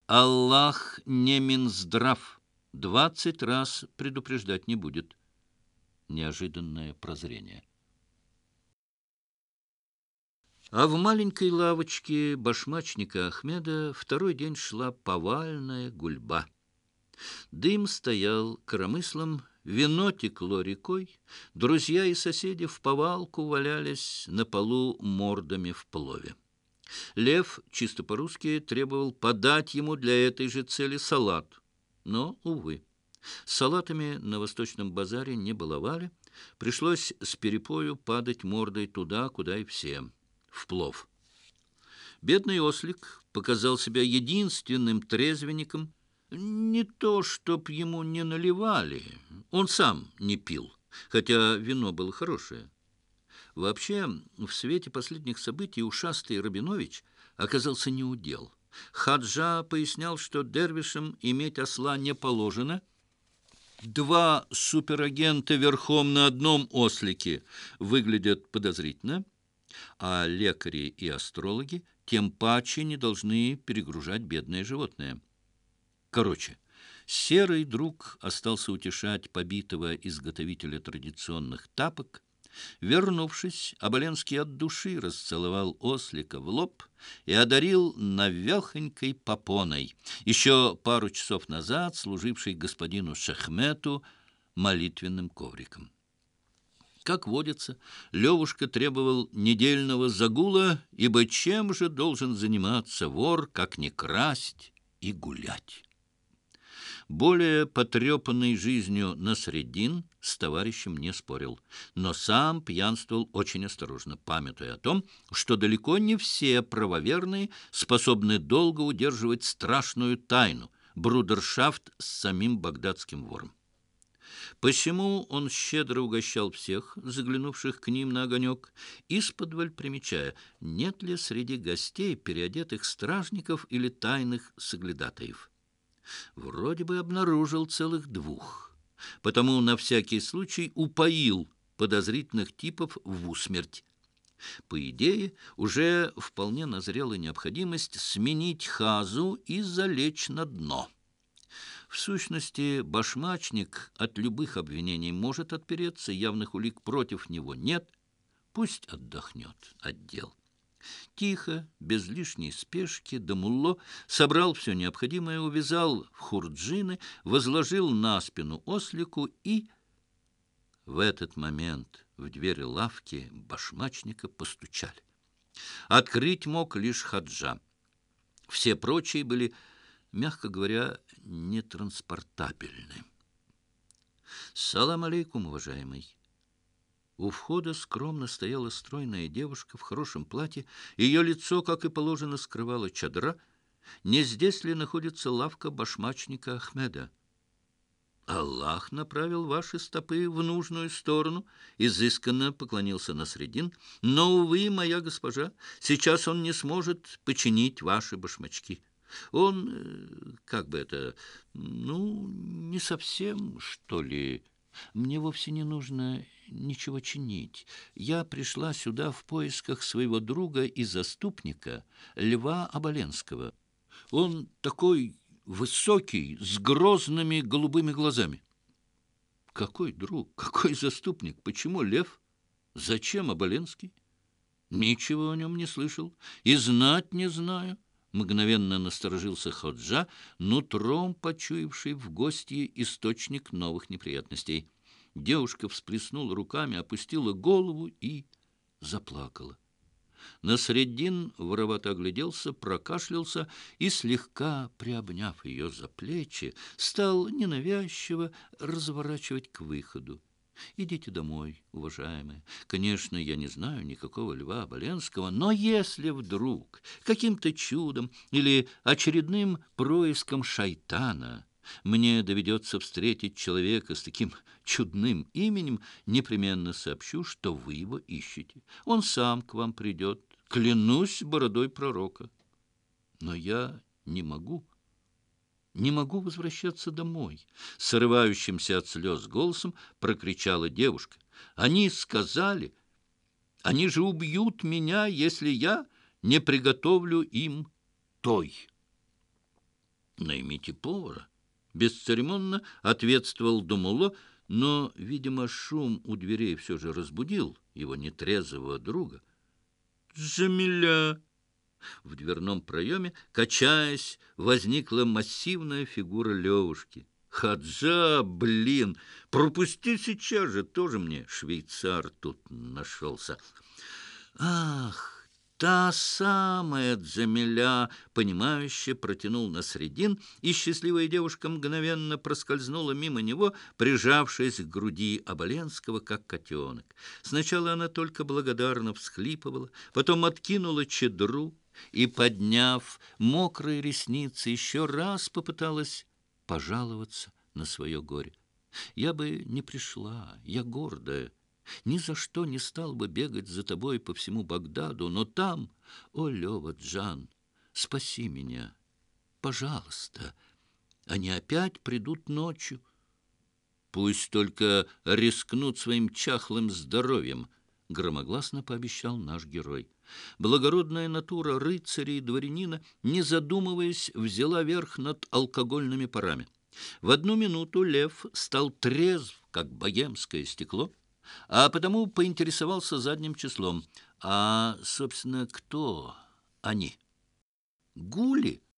Аллах не Минздрав, 20 раз предупреждать не будет. Неожиданное прозрение. А в маленькой лавочке башмачника Ахмеда второй день шла повальная гульба. Дым стоял коромыслом, вино текло рекой, друзья и соседи вповалку валялись на полу мордами в плове. Лев, чисто по-русски, требовал подать ему для этой же цели салат. Но, увы, салатами на Восточном базаре не баловали, пришлось с перепою падать мордой туда, куда и все — в плов. Бедный ослик показал себя единственным трезвенником. Не то, чтоб ему не наливали, он сам не пил, хотя вино было хорошее. Вообще, в свете последних событий ушастый Рабинович оказался неудел. Хаджа пояснял, что дервишам иметь осла не положено. Два суперагента верхом на одном ослике выглядят подозрительно, а лекари и астрологи тем паче не должны перегружать бедное животное. Короче, серый друг остался утешать побитого изготовителя традиционных тапок. Вернувшись, Оболенский от души расцеловал ослика в лоб и одарил навехонькой попоной, еще пару часов назад служившей господину Шахмету молитвенным ковриком. Как водится, Левушка требовал недельного загула, ибо чем же должен заниматься вор, как не красть и гулять? Более потрепанный жизнью Насреддин с товарищем не спорил, но сам пьянствовал очень осторожно, памятуя о том, что далеко не все правоверные способны долго удерживать страшную тайну — брудершафт с самим багдадским вором. Посему он щедро угощал всех, заглянувших к ним на огонек, исподволь примечая, нет ли среди гостей переодетых стражников или тайных соглядатаев. Вроде бы обнаружил целых двух, потому на всякий случай упоил подозрительных типов в усмерть. По идее, уже вполне назрела необходимость сменить хазу и залечь на дно. В сущности, башмачник от любых обвинений может отпереться, явных улик против него нет, пусть отдохнет от дел. Тихо, без лишней спешки, Дамулло собрал все необходимое, увязал в хурджины, возложил на спину ослику и... В этот момент в двери лавки башмачника постучали. Открыть мог лишь Хаджа. Все прочие были, мягко говоря, нетранспортабельны. «Салам алейкум, уважаемый». У входа скромно стояла стройная девушка в хорошем платье. Ее лицо, как и положено, скрывала чадра. Не здесь ли находится лавка башмачника Ахмеда? «Аллах направил ваши стопы в нужную сторону», — изысканно поклонился Насреддин. «Но, увы, моя госпожа, сейчас он не сможет починить ваши башмачки. Он, как бы это, ну, не совсем, что ли. Мне вовсе не нужно ничего чинить. Я пришла сюда в поисках своего друга и заступника Льва Оболенского. Он такой высокий, с грозными голубыми глазами». «Какой друг? Какой заступник? Почему Лев? Зачем Оболенский? Ничего о нем не слышал и знать не знаю». Мгновенно насторожился Ходжа, нутром почуявший в гостье источник новых неприятностей. Девушка всплеснула руками, опустила голову и заплакала. Насреддин воровато огляделся, прокашлялся и, слегка приобняв ее за плечи, стал ненавязчиво разворачивать к выходу. «Идите домой, уважаемые. Конечно, я не знаю никакого Льва Оболенского, но если вдруг каким-то чудом или очередным происком шайтана мне доведется встретить человека с таким чудным именем, непременно сообщу, что вы его ищете. Он сам к вам придет, клянусь бородой пророка. Но я не могу возвращаться домой», — срывающимся от слез голосом прокричала девушка. «Они сказали, они же убьют меня, если я не приготовлю им той». Наймите повара. Бесцеремонно ответствовал Думуло, но, видимо, шум у дверей все же разбудил его нетрезвого друга. «Джамиля!» В дверном проеме, качаясь, возникла массивная фигура Левушки. «Хаджа, блин! Пропусти сейчас же! Тоже мне швейцар тут нашелся!» «Ах, та самая Джамиля!» — понимающе протянул Насреддин, и счастливая девушка мгновенно проскользнула мимо него, прижавшись к груди Оболенского, как котенок. Сначала она только благодарно всхлипывала, потом откинула чедру и, подняв мокрые ресницы, еще раз попыталась пожаловаться на свое горе. «Я бы не пришла, я гордая. Ни за что не стал бы бегать за тобой по всему Багдаду, но там, о, Лева Джан, спаси меня, пожалуйста. Они опять придут ночью. Пусть только рискнут своим чахлым здоровьем», — громогласно пообещал наш герой. Благородная натура рыцаря и дворянина, не задумываясь, взяла верх над алкогольными парами. В одну минуту Лев стал трезв, как богемское стекло, а потому поинтересовался задним числом. А, собственно, кто они? Гули?